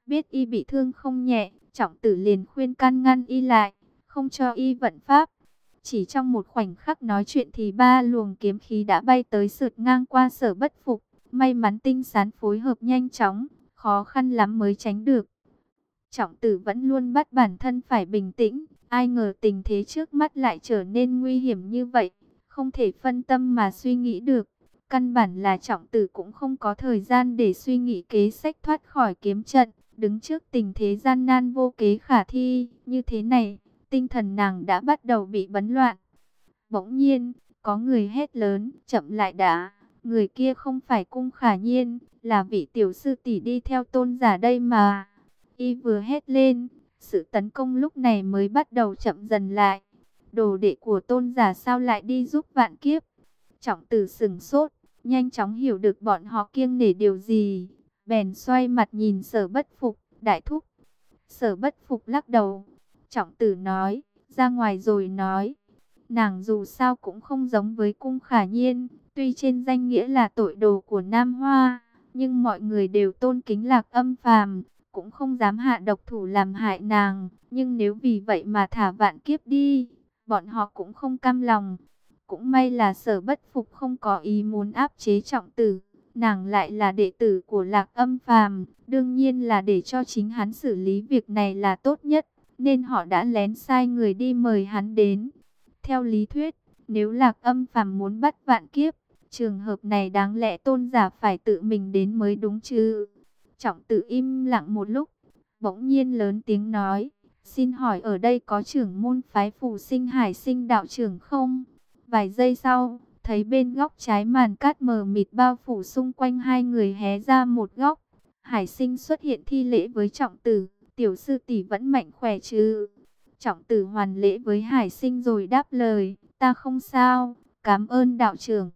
Biết y bị thương không nhẹ, Trọng Tử liền khuyên can ngăn y lại, không cho y vận pháp. Chỉ trong một khoảnh khắc nói chuyện thì ba luồng kiếm khí đã bay tới sượt ngang qua Sở Bất Phục. May mắn tinh sán phối hợp nhanh chóng, khó khăn lắm mới tránh được. Trọng Tử vẫn luôn bắt bản thân phải bình tĩnh, ai ngờ tình thế trước mắt lại trở nên nguy hiểm như vậy, không thể phân tâm mà suy nghĩ được. Căn bản là Trọng Tử cũng không có thời gian để suy nghĩ kế sách thoát khỏi kiếm trận, đứng trước tình thế gian nan vô kế khả thi như thế này, tinh thần nàng đã bắt đầu bị bấn loạn. Bỗng nhiên, có người hét lớn, chậm lại đã, người kia không phải Cung Khả Nhiên, là vị tiểu sư tỷ đi theo Tôn giả đây mà. Y vừa hét lên, sự tấn công lúc này mới bắt đầu chậm dần lại. Đồ đệ của Tôn giả sao lại đi giúp Vạn Kiếp? Trọng Tử sững sốt, nhanh chóng hiểu được bọn họ kiêng nể điều gì, bèn xoay mặt nhìn Sở Bất Phục, đại thúc. Sở Bất Phục lắc đầu. Trọng Tử nói, ra ngoài rồi nói. Nàng dù sao cũng không giống với Cung Khả Nhiên, tuy trên danh nghĩa là tội đồ của Nam Hoa, nhưng mọi người đều tôn kính Lạc Âm Phàm, cũng không dám hạ độc thủ làm hại nàng. Nhưng nếu vì vậy mà thả Vạn Kiếp đi, bọn họ cũng không cam lòng. Cũng may là Sở Bất Phục không có ý muốn áp chế Trọng Tử, nàng lại là đệ tử của Lạc Âm Phàm, đương nhiên là để cho chính hắn xử lý việc này là tốt nhất, nên họ đã lén sai người đi mời hắn đến. Theo lý thuyết, nếu Lạc Âm Phàm muốn bắt Vạn Kiếp, trường hợp này đáng lẽ Tôn giả phải tự mình đến mới đúng chứ. Trọng Tử im lặng một lúc, bỗng nhiên lớn tiếng nói, xin hỏi ở đây có trưởng môn phái Phù Sinh Hải Sinh đạo trưởng không? Vài giây sau, thấy bên góc trái màn cát mờ mịt bao phủ xung quanh hai người hé ra một góc. Hải Sinh xuất hiện thi lễ với Trọng Tử, tiểu sư tỷ vẫn mạnh khỏe chứ? Trọng Tử hoàn lễ với Hải Sinh rồi đáp lời, ta không sao, cảm ơn đạo trưởng.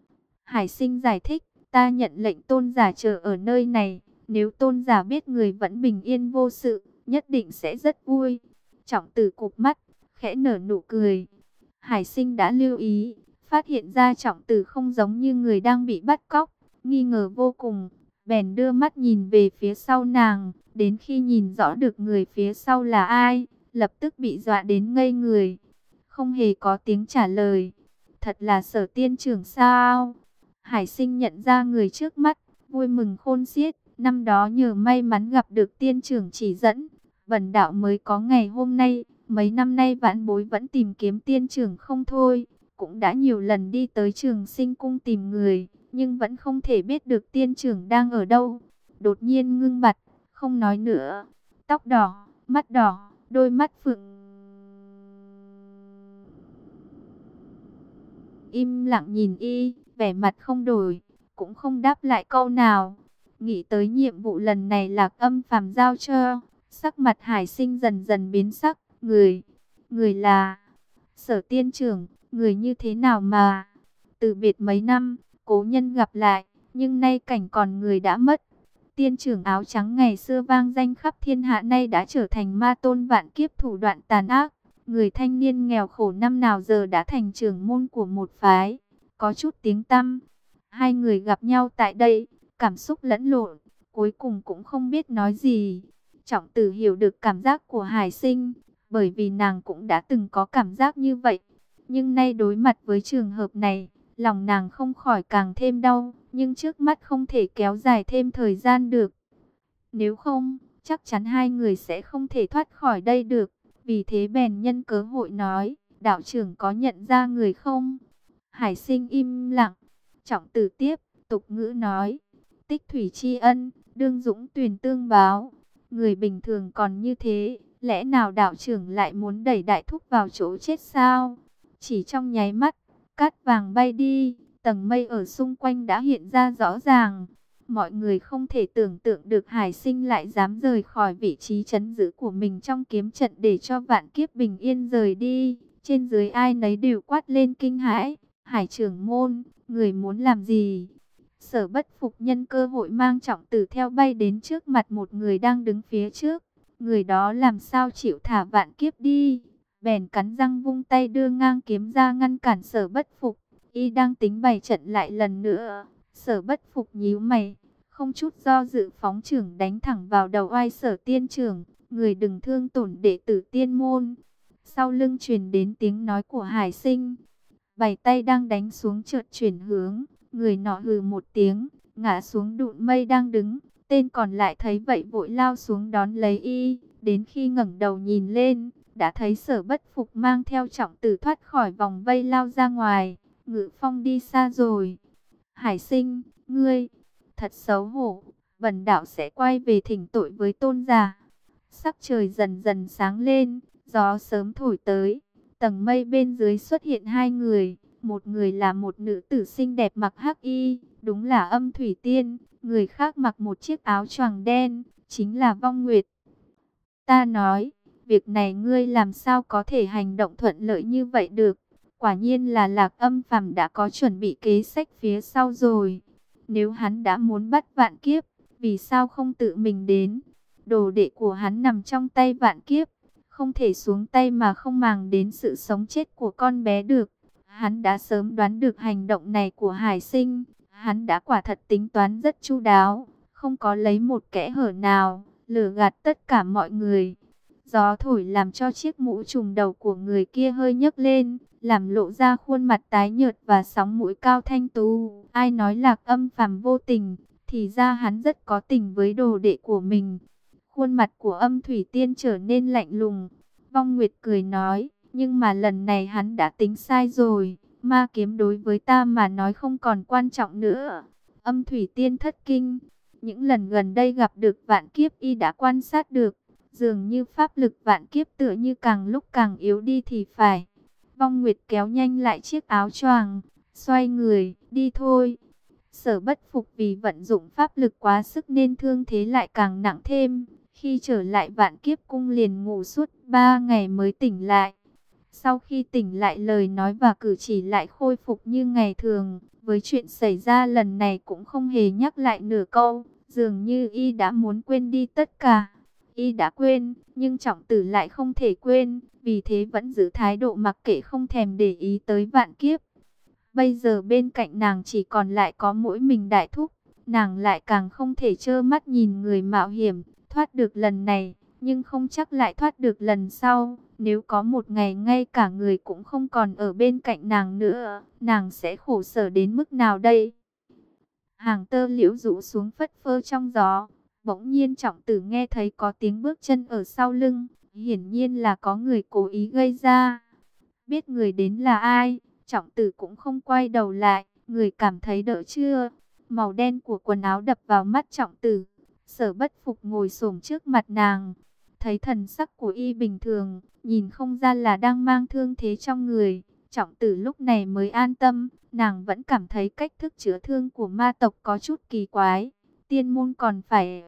Hải Sinh giải thích, ta nhận lệnh Tôn giả chờ ở nơi này, nếu Tôn giả biết người vẫn bình yên vô sự, nhất định sẽ rất vui. Trọng Tử cụp mắt, khẽ nở nụ cười. Hải Sinh đã lưu ý, phát hiện ra Trọng Tử không giống như người đang bị bắt cóc, nghi ngờ vô cùng, bèn đưa mắt nhìn về phía sau nàng, đến khi nhìn rõ được người phía sau là ai, lập tức bị dọa đến ngây người, không hề có tiếng trả lời. Thật là Sở tiên trưởng sao? Hải Sinh nhận ra người trước mắt, vui mừng khôn xiết, năm đó nhờ may mắn gặp được tiên trưởng chỉ dẫn, bần đạo mới có ngày hôm nay. Mấy năm nay vãn bối vẫn tìm kiếm tiên trưởng không thôi, cũng đã nhiều lần đi tới Trường Sinh cung tìm người, nhưng vẫn không thể biết được tiên trưởng đang ở đâu. Đột nhiên ngưng bặt, không nói nữa, tóc đỏ, mắt đỏ, đôi mắt phượng im lặng nhìn y, vẻ mặt không đổi, cũng không đáp lại câu nào. Nghĩ tới nhiệm vụ lần này Lạc Âm Phàm giao cho, sắc mặt Hải Sinh dần dần biến sắc. Người, người là Sở tiên trưởng, người như thế nào mà từ biệt mấy năm, cố nhân gặp lại, nhưng nay cảnh còn người đã mất. Tiên trưởng áo trắng ngày xưa vang danh khắp thiên hạ nay đã trở thành ma tôn vạn kiếp thủ đoạn tàn ác. Người thanh niên nghèo khổ năm nào giờ đã thành trưởng môn của một phái, có chút tiếng tăm. Hai người gặp nhau tại đây, cảm xúc lẫn lộn, cuối cùng cũng không biết nói gì. Trọng Tử hiểu được cảm giác của Hải Sinh, bởi vì nàng cũng đã từng có cảm giác như vậy. Nhưng nay đối mặt với trường hợp này, lòng nàng không khỏi càng thêm đau, nhưng trước mắt không thể kéo dài thêm thời gian được. Nếu không, chắc chắn hai người sẽ không thể thoát khỏi đây được. Vì thế bèn nhân cơ hội nói, đạo trưởng có nhận ra người không? Hải Sinh im lặng. Trọng Tử tiếp tục ngữ nói, tích thủy tri ân, đương dũng tuyền tương báo. Người bình thường còn như thế, lẽ nào đạo trưởng lại muốn đẩy đại thúc vào chỗ chết sao? Chỉ trong nháy mắt, cát vàng bay đi, tầng mây ở xung quanh đã hiện ra rõ ràng. Mọi người không thể tưởng tượng được Hải Sinh lại dám rời khỏi vị trí trấn giữ của mình trong kiếm trận để cho vạn kiếp bình yên rời đi. Trên dưới ai nấy đều quát lên kinh hãi. Hải trưởng môn, người muốn làm gì? Sở Bất Phục nhân cơ hội mang Trọng Tử theo bay đến trước mặt một người đang đứng phía trước. Người đó làm sao chịu thả vạn kiếp đi? Bèn cắn răng vung tay đưa ngang kiếm ra ngăn cản Sở Bất Phục. Y đang tính bày trận lại lần nữa. Sở Bất Phục nhíu mày, không chút do dự phóng chưởng đánh thẳng vào đầu Oai Sở tiên trưởng, người đừng thương tổn đệ tử tiên môn. Sau lưng truyền đến tiếng nói của Hải Sinh, bảy tay đang đánh xuống chợt chuyển hướng, người nọ hừ một tiếng, ngã xuống đụn mây đang đứng, tên còn lại thấy vậy vội lao xuống đón lấy y, đến khi ngẩng đầu nhìn lên, đã thấy Sở Bất Phục mang theo Trọng Tử thoát khỏi vòng vây lao ra ngoài, Ngự Phong đi xa rồi. Hải Sinh, ngươi, thật xấu hổ, bần đạo sẽ quay về thỉnh tội với tôn giả. Sắc trời dần dần sáng lên, gió sớm thổi tới, tầng mây bên dưới xuất hiện hai người, một người là một nữ tử xinh đẹp mặc hắc y, đúng là Âm Thủy Tiên, người khác mặc một chiếc áo choàng đen, chính là Vong Nguyệt. Ta nói, việc này ngươi làm sao có thể hành động thuận lợi như vậy được? Quả nhiên là Lạc Âm Phàm đã có chuẩn bị kế sách phía sau rồi. Nếu hắn đã muốn bắt Vạn Kiếp, vì sao không tự mình đến? Đồ đệ của hắn nằm trong tay Vạn Kiếp, không thể xuống tay mà không màng đến sự sống chết của con bé được. Hắn đã sớm đoán được hành động này của Hải Sinh, hắn đã quả thật tính toán rất chu đáo, không có lấy một kẽ hở nào, lừa gạt tất cả mọi người. Gió thổi làm cho chiếc mũ trùm đầu của người kia hơi nhấc lên, làm lộ ra khuôn mặt tái nhợt và sóng mũi cao thanh tú. Ai nói Lạc Âm Phàm vô tình, thì ra hắn rất có tình với đồ đệ của mình. Khuôn mặt của Âm Thủy Tiên trở nên lạnh lùng. Vong Nguyệt cười nói, nhưng mà lần này hắn đã tính sai rồi. Ma kiếm đối với ta mà nói không còn quan trọng nữa. Âm Thủy Tiên thất kinh. Những lần gần đây gặp được Vạn Kiếp y đã quan sát được. Dường như pháp lực Vạn Kiếp tựa như càng lúc càng yếu đi thì phải. Vong Nguyệt kéo nhanh lại chiếc áo choàng, xoay người, đi thôi. Sở Bất Phục vì vận dụng pháp lực quá sức nên thương thế lại càng nặng thêm. Khi trở lại Vạn Kiếp cung liền ngủ suốt ba ngày mới tỉnh lại. Sau khi tỉnh lại lời nói và cử chỉ lại khôi phục như ngày thường. Với chuyện xảy ra lần này cũng không hề nhắc lại nửa câu. Dường như y đã muốn quên đi tất cả. Y đã quên, nhưng Trọng Tử lại không thể quên. Vì thế vẫn giữ thái độ mặc kệ không thèm để ý tới Vạn Kiếp. Bây giờ bên cạnh nàng chỉ còn lại có mỗi mình Đại Thúc. Nàng lại càng không thể trơ mắt nhìn người mạo hiểm thoát được lần này, nhưng không chắc lại thoát được lần sau. Nếu có một ngày ngay cả người cũng không còn ở bên cạnh nàng nữa, nàng sẽ khổ sở đến mức nào đây? Hàng tơ liễu rũ xuống phất phơ trong gió. Bỗng nhiên Trọng Tử nghe thấy có tiếng bước chân ở sau lưng, hiển nhiên là có người cố ý gây ra. Biết người đến là ai, Trọng Tử cũng không quay đầu lại, người cảm thấy đỡ chưa? Màu đen của quần áo đập vào mắt Trọng Tử. Sở Bất Phục ngồi xổm trước mặt nàng, thấy thần sắc của y bình thường, nhìn không ra là đang mang thương thế trong người. Trọng Tử lúc này mới an tâm, nàng vẫn cảm thấy cách thức chữa thương của ma tộc có chút kỳ quái. Tiên môn còn phải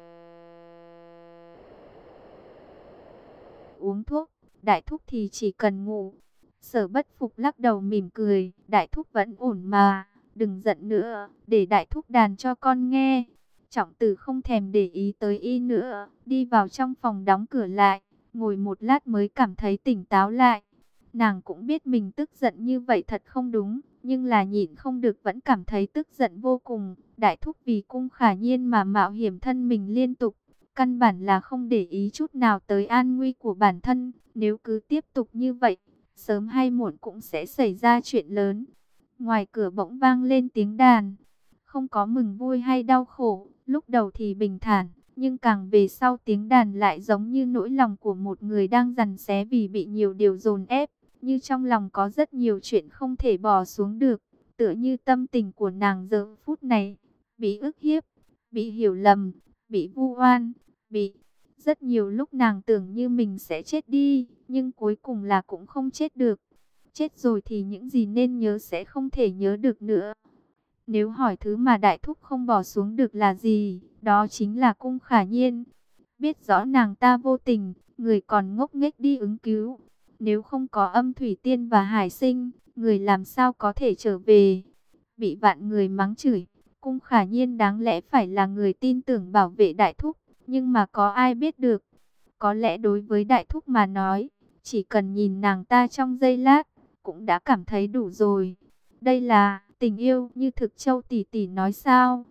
uống thuốc, Đại Thúc thì chỉ cần ngủ. Sở Bất Phục lắc đầu mỉm cười, Đại Thúc vẫn ổn mà, đừng giận nữa, để Đại Thúc đàn cho con nghe. Trọng Tử không thèm để ý tới y nữa, đi vào trong phòng đóng cửa lại, ngồi một lát mới cảm thấy tỉnh táo lại. Nàng cũng biết mình tức giận như vậy thật không đúng, nhưng là nhịn không được vẫn cảm thấy tức giận vô cùng. Đại Thúc vì Cung Khả Nhiên mà mạo hiểm thân mình liên tục, căn bản là không để ý chút nào tới an nguy của bản thân. Nếu cứ tiếp tục như vậy, sớm hay muộn cũng sẽ xảy ra chuyện lớn. Ngoài cửa bỗng vang lên tiếng đàn, không có mừng vui hay đau khổ, lúc đầu thì bình thản, nhưng càng về sau tiếng đàn lại giống như nỗi lòng của một người đang giằng xé vì bị nhiều điều dồn ép, như trong lòng có rất nhiều chuyện không thể bỏ xuống được, tựa như tâm tình của nàng giờ phút này, bị ức hiếp, bị hiểu lầm, bị vu oan, bị... Rất nhiều lúc nàng tưởng như mình sẽ chết đi, nhưng cuối cùng là cũng không chết được. Chết rồi thì những gì nên nhớ sẽ không thể nhớ được nữa. Nếu hỏi thứ mà Đại Thúc không bỏ xuống được là gì, đó chính là Cung Khả Nhiên. Biết rõ nàng ta vô tình, người còn ngốc nghếch đi ứng cứu. Nếu không có Âm Thủy Tiên và Hải Sinh, người làm sao có thể trở về? Bị vạn người mắng chửi, Cung Khả Nhiên đáng lẽ phải là người tin tưởng bảo vệ Đại Thúc, nhưng mà có ai biết được? Có lẽ đối với Đại Thúc mà nói, chỉ cần nhìn nàng ta trong giây lát, cũng đã cảm thấy đủ rồi. Đây là tình yêu như thực Châu tỷ tỷ nói sao?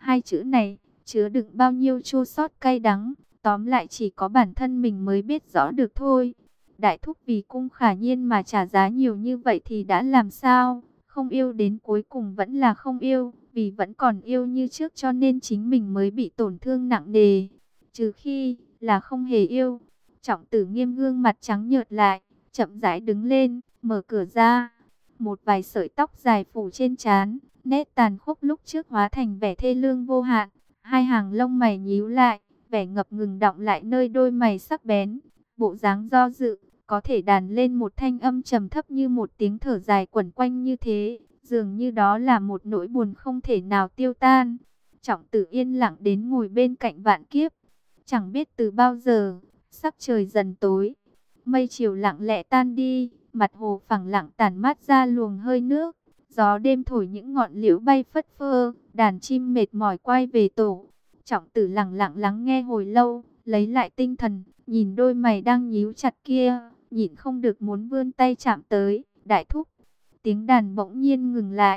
Hai chữ này chứa đựng bao nhiêu chua xót cay đắng, tóm lại chỉ có bản thân mình mới biết rõ được thôi. Đại thúc vì Cung Khả Nhiên mà trả giá nhiều như vậy thì đã làm sao? Không yêu đến cuối cùng vẫn là không yêu, vì vẫn còn yêu như trước cho nên chính mình mới bị tổn thương nặng nề. Trừ khi là không hề yêu. Trọng Tử Nghiêm gương mặt trắng nhợt lại, chậm rãi đứng lên, mở cửa ra. Một vài sợi tóc dài phủ trên trán, nét tàn khốc lúc trước hóa thành vẻ thê lương vô hạn. Hai hàng lông mày nhíu lại, vẻ ngập ngừng đọng lại nơi đôi mày sắc bén. Bộ dáng do dự, có thể đàn lên một thanh âm trầm thấp như một tiếng thở dài quẩn quanh như thế. Dường như đó là một nỗi buồn không thể nào tiêu tan. Trọng Tử yên lặng đến ngồi bên cạnh Vạn Kiếp. Chẳng biết từ bao giờ, sắc trời dần tối. Mây chiều lặng lẽ tan đi, mặt hồ phẳng lặng tản mát ra luồng hơi nước. Gió đêm thổi những ngọn liễu bay phất phơ, đàn chim mệt mỏi quay về tổ. Trọng Tử lặng lặng lắng nghe hồi lâu, lấy lại tinh thần, nhìn đôi mày đang nhíu chặt kia, nhịn không được muốn vươn tay chạm tới. Đại thúc, tiếng đàn bỗng nhiên ngừng lại.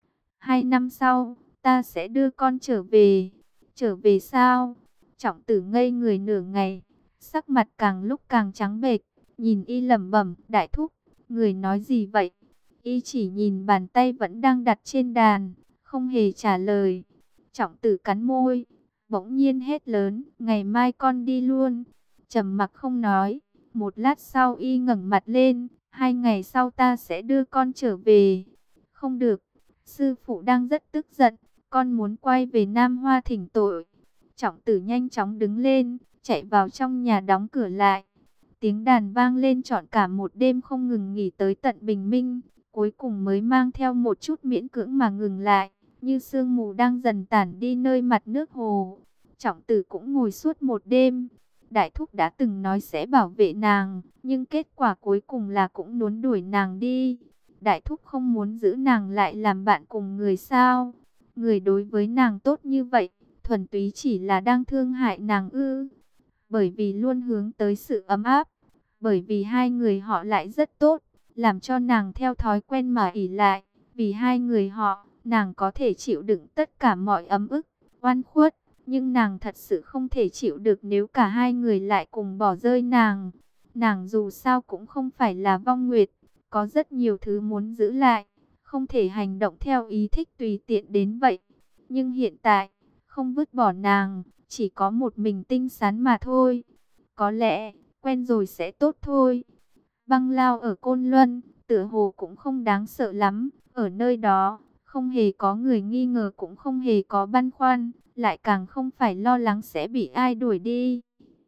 Hai năm sau, ta sẽ đưa con trở về. Trở về sao? Trọng Tử ngây người nửa ngày, sắc mặt càng lúc càng trắng bệch, nhìn y lẩm bẩm, đại thúc, người nói gì vậy? Y chỉ nhìn bàn tay vẫn đang đặt trên đàn, không hề trả lời. Trọng Tử cắn môi, bỗng nhiên hét lớn, ngày mai con đi luôn. Trầm mặc không nói, một lát sau y ngẩng mặt lên, hai ngày sau ta sẽ đưa con trở về. Không được, sư phụ đang rất tức giận, con muốn quay về Nam Hoa thỉnh tội. Trọng Tử nhanh chóng đứng lên, chạy vào trong nhà đóng cửa lại. Tiếng đàn vang lên trọn cả một đêm không ngừng nghỉ tới tận bình minh, cuối cùng mới mang theo một chút miễn cưỡng mà ngừng lại, như sương mù đang dần tản đi nơi mặt nước hồ. Trọng Tử cũng ngồi suốt một đêm. Đại thúc đã từng nói sẽ bảo vệ nàng, nhưng kết quả cuối cùng là cũng muốn đuổi nàng đi. Đại thúc không muốn giữ nàng lại làm bạn cùng người sao? Người đối với nàng tốt như vậy, thuần túy chỉ là đang thương hại nàng ư? Bởi vì luôn hướng tới sự ấm áp, bởi vì hai người họ lại rất tốt, làm cho nàng theo thói quen mà ỷ lại. Vì hai người họ, nàng có thể chịu đựng tất cả mọi ấm ức, oan khuất. Nhưng nàng thật sự không thể chịu được nếu cả hai người lại cùng bỏ rơi nàng. Nàng dù sao cũng không phải là Vong Nguyệt, có rất nhiều thứ muốn giữ lại, không thể hành động theo ý thích tùy tiện đến vậy. Nhưng hiện tại, không vứt bỏ nàng, chỉ có một mình Tinh Sán mà thôi. Có lẽ, quen rồi sẽ tốt thôi. Băng Lao ở Côn Luân, tựa hồ cũng không đáng sợ lắm. Ở nơi đó, không hề có người nghi ngờ cũng không hề có băn khoăn, lại càng không phải lo lắng sẽ bị ai đuổi đi.